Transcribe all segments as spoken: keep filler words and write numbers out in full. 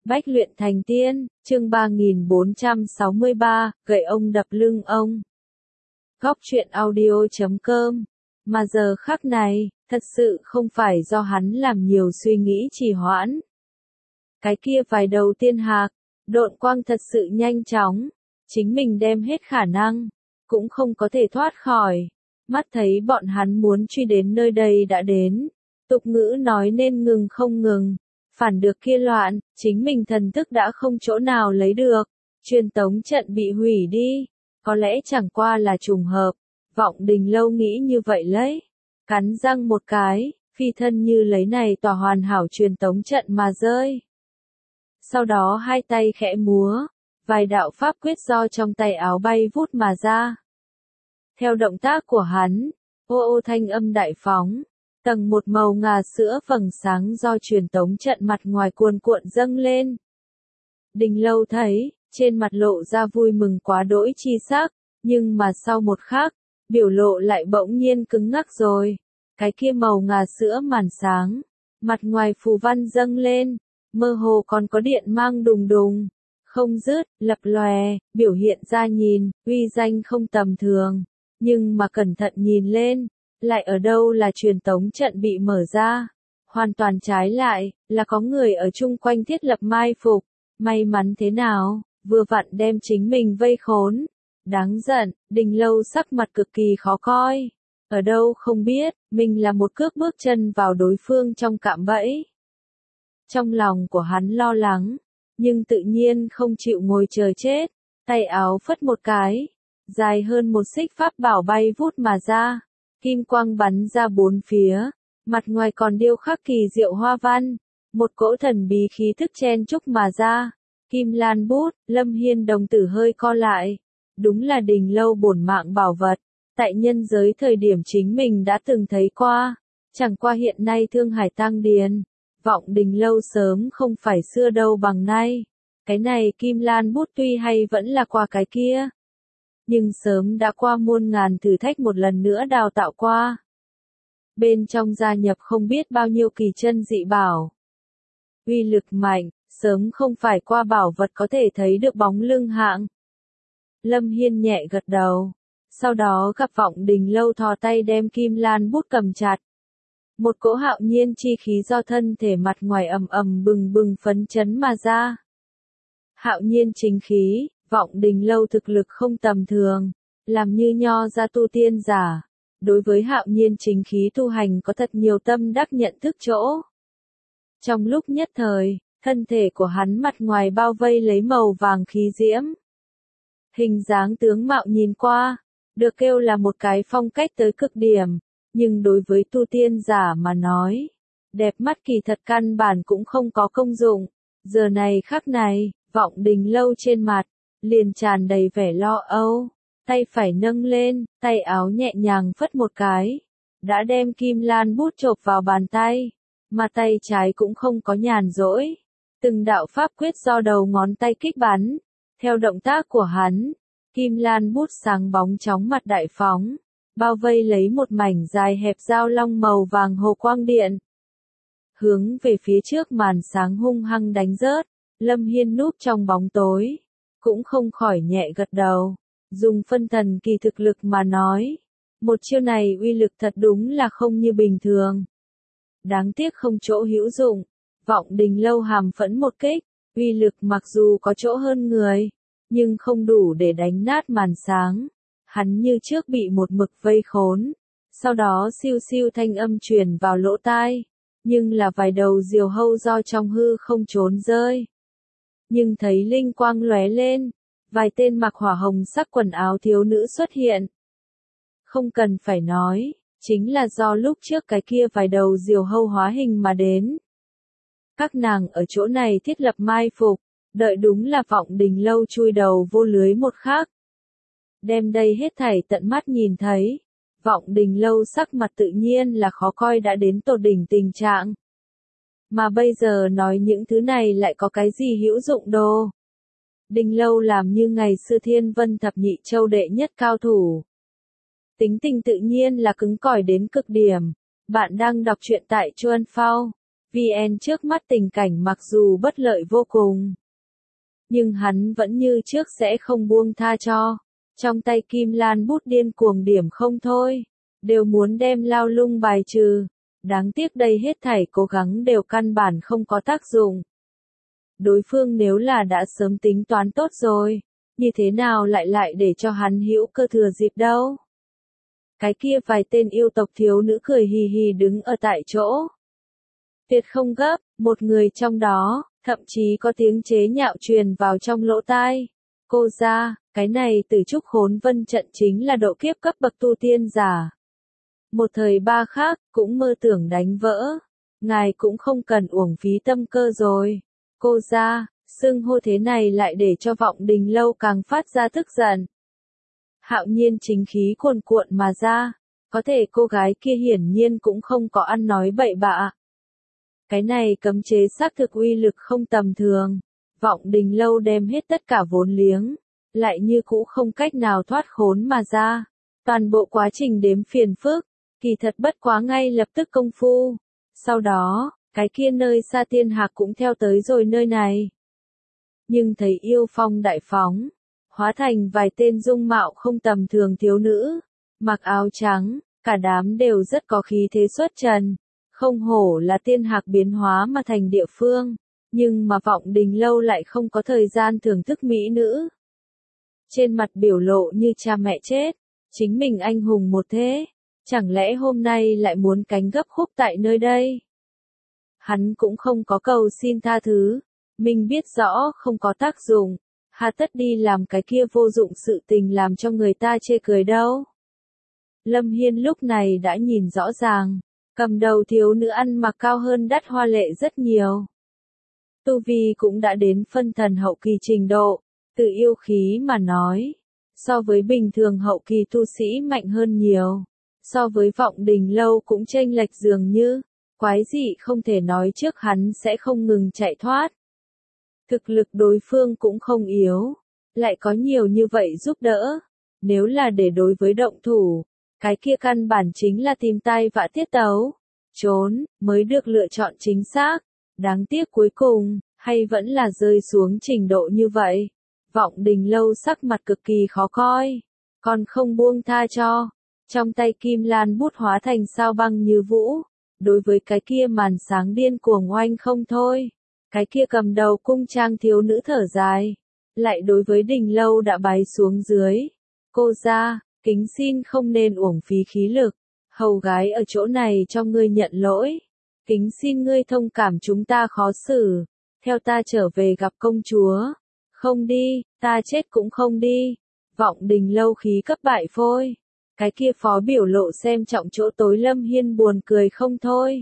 Bách luyện thành tiên, chương ba nghìn bốn trăm sáu mươi ba, gậy ông đập lưng ông. Góc truyện audio chấm com. Mà giờ khắc này, thật sự không phải do hắn làm nhiều suy nghĩ trì hoãn. Cái kia vài đầu tiên hạc, độn quang thật sự nhanh chóng, chính mình đem hết khả năng, cũng không có thể thoát khỏi. Mắt thấy bọn hắn muốn truy đến nơi đây đã đến, tục ngữ nói nên ngừng không ngừng. Phản được kia loạn, chính mình thần thức đã không chỗ nào lấy được, truyền tống trận bị hủy đi, có lẽ chẳng qua là trùng hợp, Vọng Đình Lâu nghĩ như vậy lấy, cắn răng một cái, phi thân như lấy này tòa hoàn hảo truyền tống trận mà rơi. Sau đó hai tay khẽ múa, vài đạo pháp quyết do trong tay áo bay vút mà ra. Theo động tác của hắn, ô ô thanh âm đại phóng. Tầng một màu ngà sữa vầng sáng do truyền tống trận mặt ngoài cuồn cuộn dâng lên. Đình Lâu thấy, trên mặt lộ ra vui mừng quá đỗi chi sắc, nhưng mà sau một khắc, biểu lộ lại bỗng nhiên cứng ngắc rồi. Cái kia màu ngà sữa màn sáng, mặt ngoài phù văn dâng lên, mơ hồ còn có điện mang đùng đùng, không dứt, lập lòe, biểu hiện ra nhìn, uy danh không tầm thường, nhưng mà cẩn thận nhìn lên. Lại ở đâu là truyền tống trận bị mở ra, hoàn toàn trái lại, là có người ở chung quanh thiết lập mai phục, may mắn thế nào, vừa vặn đem chính mình vây khốn. Đáng giận, Đình Lâu sắc mặt cực kỳ khó coi, ở đâu không biết, mình là một cước bước chân vào đối phương trong cạm bẫy. Trong lòng của hắn lo lắng, nhưng tự nhiên không chịu ngồi chờ chết, tay áo phất một cái, dài hơn một xích pháp bảo bay vút mà ra. Kim quang bắn ra bốn phía, mặt ngoài còn điêu khắc kỳ diệu hoa văn, một cỗ thần bí khí thức chen chúc mà ra. Kim lan bút, Lâm Hiên đồng tử hơi co lại, đúng là Đình Lâu bổn mạng bảo vật, tại nhân giới thời điểm chính mình đã từng thấy qua, chẳng qua hiện nay Thương Hải tăng điền, Vọng Đình Lâu sớm không phải xưa đâu bằng nay. Cái này Kim lan bút tuy hay vẫn là qua cái kia, nhưng sớm đã qua muôn ngàn thử thách một lần nữa đào tạo qua. Bên trong gia nhập không biết bao nhiêu kỳ chân dị bảo. Uy lực mạnh, sớm không phải qua bảo vật có thể thấy được bóng lưng hạng. Lâm Hiên nhẹ gật đầu, sau đó gặp Vọng Đình Lâu thò tay đem kim lan bút cầm chặt. Một cỗ hạo nhiên chi khí do thân thể mặt ngoài ầm ầm bừng bừng phấn chấn mà ra. Hạo nhiên chính khí. Vọng Đình Lâu thực lực không tầm thường, làm như nho ra tu tiên giả, đối với hạo nhiên chính khí tu hành có thật nhiều tâm đắc nhận thức chỗ. Trong lúc nhất thời, thân thể của hắn mặt ngoài bao vây lấy màu vàng khí diễm. Hình dáng tướng mạo nhìn qua, được kêu là một cái phong cách tới cực điểm, nhưng đối với tu tiên giả mà nói, đẹp mắt kỳ thật căn bản cũng không có công dụng. Giờ này khắc này, Vọng Đình Lâu trên mặt liền tràn đầy vẻ lo âu, tay phải nâng lên, tay áo nhẹ nhàng phất một cái, đã đem kim lan bút chộp vào bàn tay, mà tay trái cũng không có nhàn rỗi, từng đạo pháp quyết do đầu ngón tay kích bắn, theo động tác của hắn, kim lan bút sáng bóng chóng mặt đại phóng, bao vây lấy một mảnh dài hẹp dao long màu vàng hồ quang điện, hướng về phía trước màn sáng hung hăng đánh rớt. Lâm Hiên núp trong bóng tối, cũng không khỏi nhẹ gật đầu, dùng phân thần kỳ thực lực mà nói, một chiêu này uy lực thật đúng là không như bình thường. Đáng tiếc không chỗ hữu dụng, Vọng Đình Lâu hàm phẫn một kích, uy lực mặc dù có chỗ hơn người, nhưng không đủ để đánh nát màn sáng. Hắn như trước bị một mực vây khốn, sau đó siêu siêu thanh âm truyền vào lỗ tai, nhưng là vài đầu diều hâu do trong hư không trốn rơi. Nhưng thấy linh quang lóe lên, vài tên mặc hỏa hồng sắc quần áo thiếu nữ xuất hiện. Không cần phải nói, chính là do lúc trước cái kia vài đầu diều hâu hóa hình mà đến. Các nàng ở chỗ này thiết lập mai phục, đợi đúng là Vọng Đình Lâu chui đầu vô lưới một khắc. Đem đây hết thảy tận mắt nhìn thấy, Vọng Đình Lâu sắc mặt tự nhiên là khó coi đã đến tột đỉnh tình trạng. Mà bây giờ nói những thứ này lại có cái gì hữu dụng đồ. Đình Lâu làm như ngày xưa Thiên Vân Thập Nhị Châu đệ nhất cao thủ. Tính tình tự nhiên là cứng cỏi đến cực điểm. Bạn đang đọc truyện tại Chuan Phao. vn trước mắt tình cảnh mặc dù bất lợi vô cùng, nhưng hắn vẫn như trước sẽ không buông tha cho. Trong tay Kim Lan bút điên cuồng điểm không thôi, đều muốn đem Lao Lung bài trừ. Đáng tiếc đây hết thảy cố gắng đều căn bản không có tác dụng. Đối phương nếu là đã sớm tính toán tốt rồi, như thế nào lại lại để cho hắn hữu cơ thừa dịp đâu. Cái kia vài tên yêu tộc thiếu nữ cười hì hì đứng ở tại chỗ. Tuyệt không gấp, một người trong đó, thậm chí có tiếng chế nhạo truyền vào trong lỗ tai. Cô ra, cái này Tử Trúc Khốn Vân trận chính là độ kiếp cấp bậc tu tiên giả. Một thời ba khác, cũng mơ tưởng đánh vỡ. Ngài cũng không cần uổng phí tâm cơ rồi. Cô ra, xưng hô thế này lại để cho Vọng Đình Lâu càng phát ra tức giận. Hạo Nhiên chính khí cuồn cuộn mà ra, có thể cô gái kia hiển nhiên cũng không có ăn nói bậy bạ. Cái này cấm chế xác thực uy lực không tầm thường. Vọng Đình Lâu đem hết tất cả vốn liếng, lại như cũ không cách nào thoát khốn mà ra. Toàn bộ quá trình đếm phiền phức, kỳ thật bất quá ngay lập tức công phu. Sau đó, cái kia nơi xa tiên hạc cũng theo tới rồi nơi này. Nhưng thấy yêu phong đại phóng, hóa thành vài tên dung mạo không tầm thường thiếu nữ, mặc áo trắng, cả đám đều rất có khí thế xuất trần. Không hổ là tiên hạc biến hóa mà thành địa phương, nhưng mà Vọng Đình Lâu lại không có thời gian thưởng thức mỹ nữ. Trên mặt biểu lộ như cha mẹ chết, chính mình anh hùng một thế, chẳng lẽ hôm nay lại muốn cánh gấp khúc tại nơi đây? Hắn cũng không có cầu xin tha thứ, mình biết rõ không có tác dụng, hà tất đi làm cái kia vô dụng sự tình làm cho người ta chê cười đâu. Lâm Hiên lúc này đã nhìn rõ ràng, cầm đầu thiếu nữ ăn mặc cao hơn Đắt Hoa Lệ rất nhiều. Tu vi cũng đã đến phân thần hậu kỳ trình độ, từ yêu khí mà nói, so với bình thường hậu kỳ tu sĩ mạnh hơn nhiều, so với Vọng Đình Lâu cũng chênh lệch dường như, quái dị không thể nói trước hắn sẽ không ngừng chạy thoát. Thực lực đối phương cũng không yếu, lại có nhiều như vậy giúp đỡ, nếu là để đối với động thủ, cái kia căn bản chính là tìm tai vạ tiết tấu, trốn, mới được lựa chọn chính xác, đáng tiếc cuối cùng, hay vẫn là rơi xuống trình độ như vậy. Vọng Đình Lâu sắc mặt cực kỳ khó coi, còn không buông tha cho, trong tay Kim Lan bút hóa thành sao băng như vũ, đối với cái kia màn sáng điên cuồng oanh không thôi, cái kia cầm đầu cung trang thiếu nữ thở dài, lại đối với Đình Lâu đã bái xuống dưới, cô ra, kính xin không nên uổng phí khí lực, hầu gái ở chỗ này cho ngươi nhận lỗi, kính xin ngươi thông cảm chúng ta khó xử, theo ta trở về gặp công chúa, không đi, ta chết cũng không đi. Vọng Đình Lâu khí cấp bại phôi, cái kia phó biểu lộ xem trọng chỗ tối Lâm Hiên buồn cười không thôi.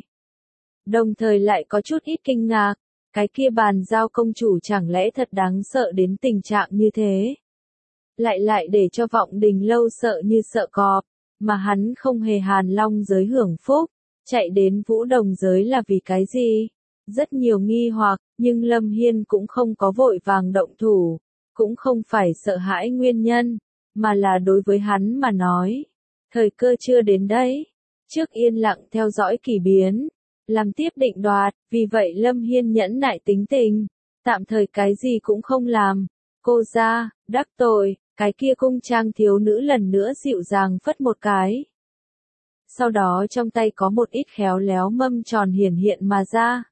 Đồng thời lại có chút ít kinh ngạc, cái kia bàn giao công chủ chẳng lẽ thật đáng sợ đến tình trạng như thế. Lại lại để cho Vọng Đình Lâu sợ như sợ cọp, mà hắn không hề hàn long giới hưởng phúc, chạy đến Vũ Đồng giới là vì cái gì? Rất nhiều nghi hoặc, nhưng Lâm Hiên cũng không có vội vàng động thủ, cũng không phải sợ hãi nguyên nhân, mà là đối với hắn mà nói. Thời cơ chưa đến đấy, trước yên lặng theo dõi kỳ biến, làm tiếp định đoạt, vì vậy Lâm Hiên nhẫn nại tính tình, tạm thời cái gì cũng không làm. Cô ra, đắc tội, cái kia cung trang thiếu nữ lần nữa dịu dàng phất một cái. Sau đó trong tay có một ít khéo léo mâm tròn hiển hiện mà ra.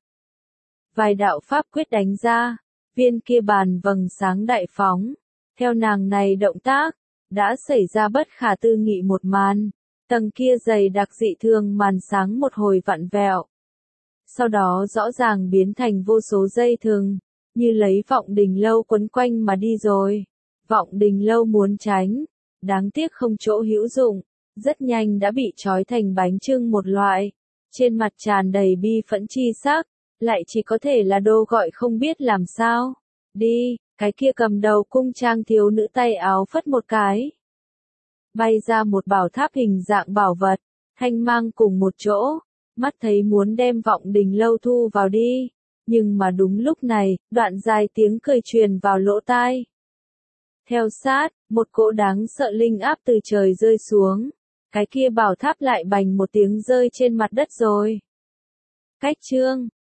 Vài đạo pháp quyết đánh ra, viên kia bàn vầng sáng đại phóng. Theo nàng này động tác, đã xảy ra bất khả tư nghị một màn. Tầng kia dày đặc dị thường màn sáng một hồi vặn vẹo. Sau đó rõ ràng biến thành vô số dây thừng, như lấy Vọng Đình Lâu quấn quanh mà đi rồi. Vọng Đình Lâu muốn tránh, đáng tiếc không chỗ hữu dụng, rất nhanh đã bị trói thành bánh chưng một loại. Trên mặt tràn đầy bi phẫn chi sắc, lại chỉ có thể là đô gọi không biết làm sao. Đi, cái kia cầm đầu cung trang thiếu nữ tay áo phất một cái. Bay ra một bảo tháp hình dạng bảo vật, thanh mang cùng một chỗ, mắt thấy muốn đem Vọng Đình Lâu thu vào đi. Nhưng mà đúng lúc này, đoạn dài tiếng cười truyền vào lỗ tai. Theo sát, một cỗ đáng sợ linh áp từ trời rơi xuống. Cái kia bảo tháp lại bành một tiếng rơi trên mặt đất rồi. Cách chương